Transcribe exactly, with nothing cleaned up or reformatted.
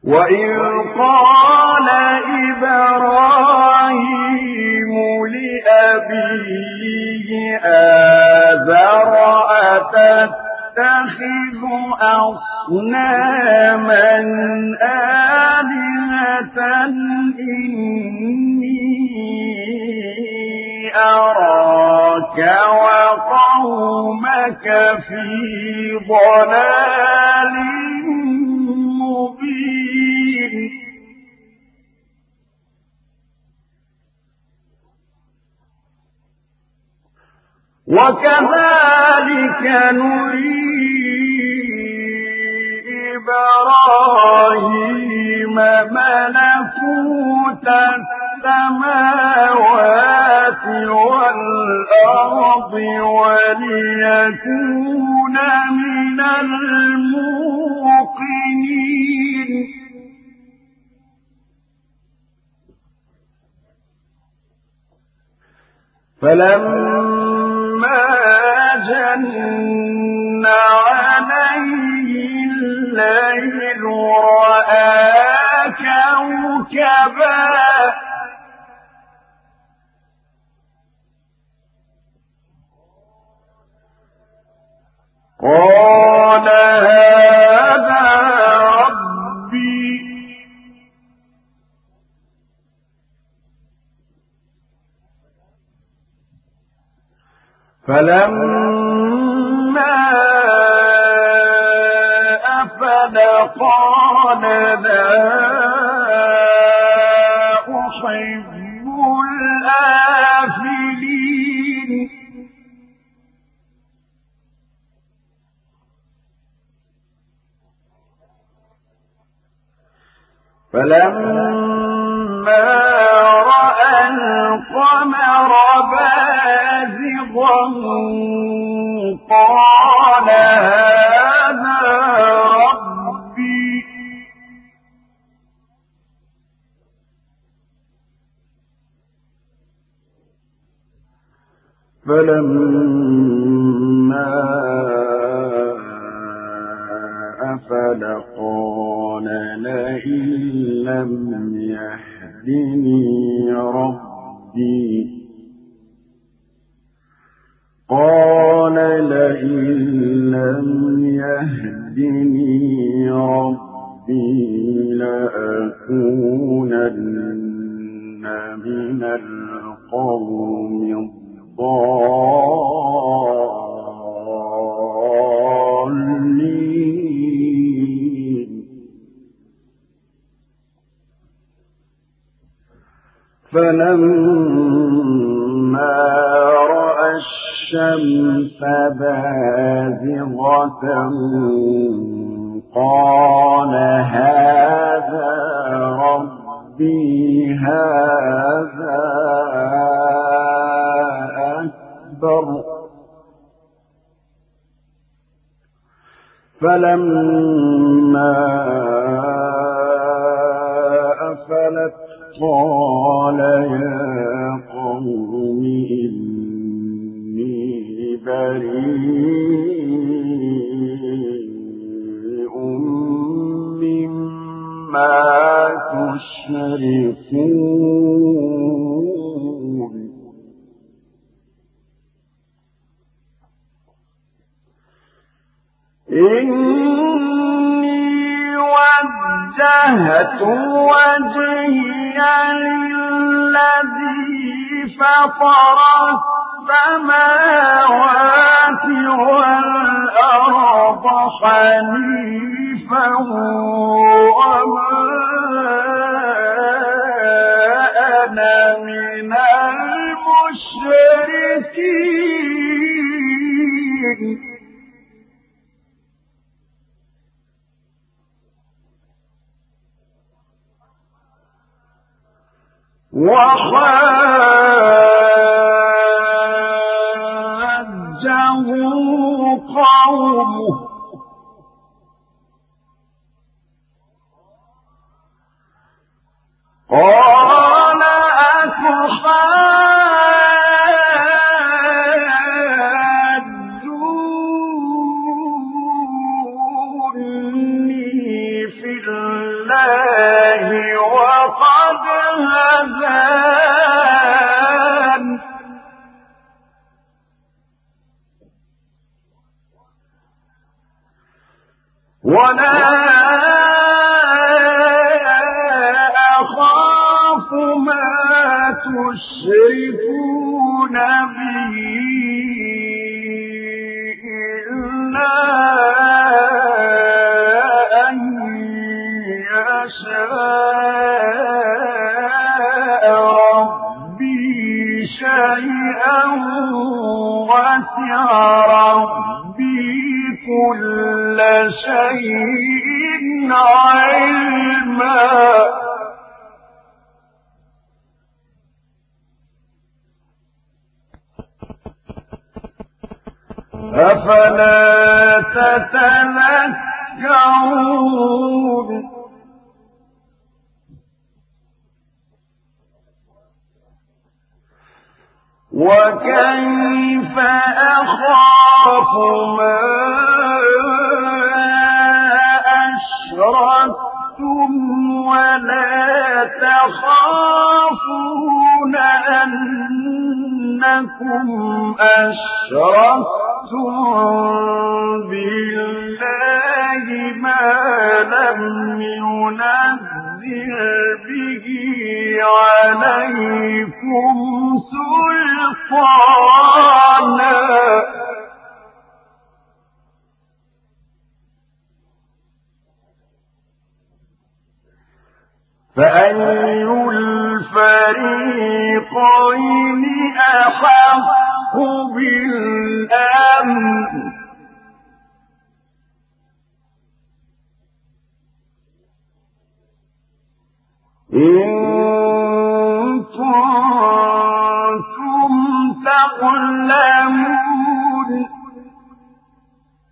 وإذ قال إبراهيم لأبيه آزر أتتخذ أصناما آلهة إني أراك وقومك في ضلال مبين وكذلك نري إبراهيم ملكوت السماوات والأرض وليكون من الموقنين فلما جن عليه الليل رأى كوكبا قال هذا ربي فلما أفل قال لا أحب الآفلين فلما رأى القمر بازغا قال هذا ربي فلما أفل قال لئن لم يهدني ربي قال لئن لم يهدني ربي لأكونن من القوم الضالين فلما رأى الشمس بازغة قال هذا ربي هذا أكبر فلما أفلت قال يا قوم إني بريء مما تشركون إني وجهت وجهي للذي فطر السماوات والأرض حنيفا وما أنا من المشركين وحاجه قومه قال أتحاجوني في الله بالله وقد هدان ولا أخاف ما تشركون به إلا أن يشاء ربي شيئا وسع ربي كل شيء علما أفلا تتذكرون وكيف أخاف ما أشركتم ولا تخافون أنكم أشركتم بالله ما لم ينزل به عليكم سلطانا فأي الفريقين أحق بالأمن إن كنتم تعلمون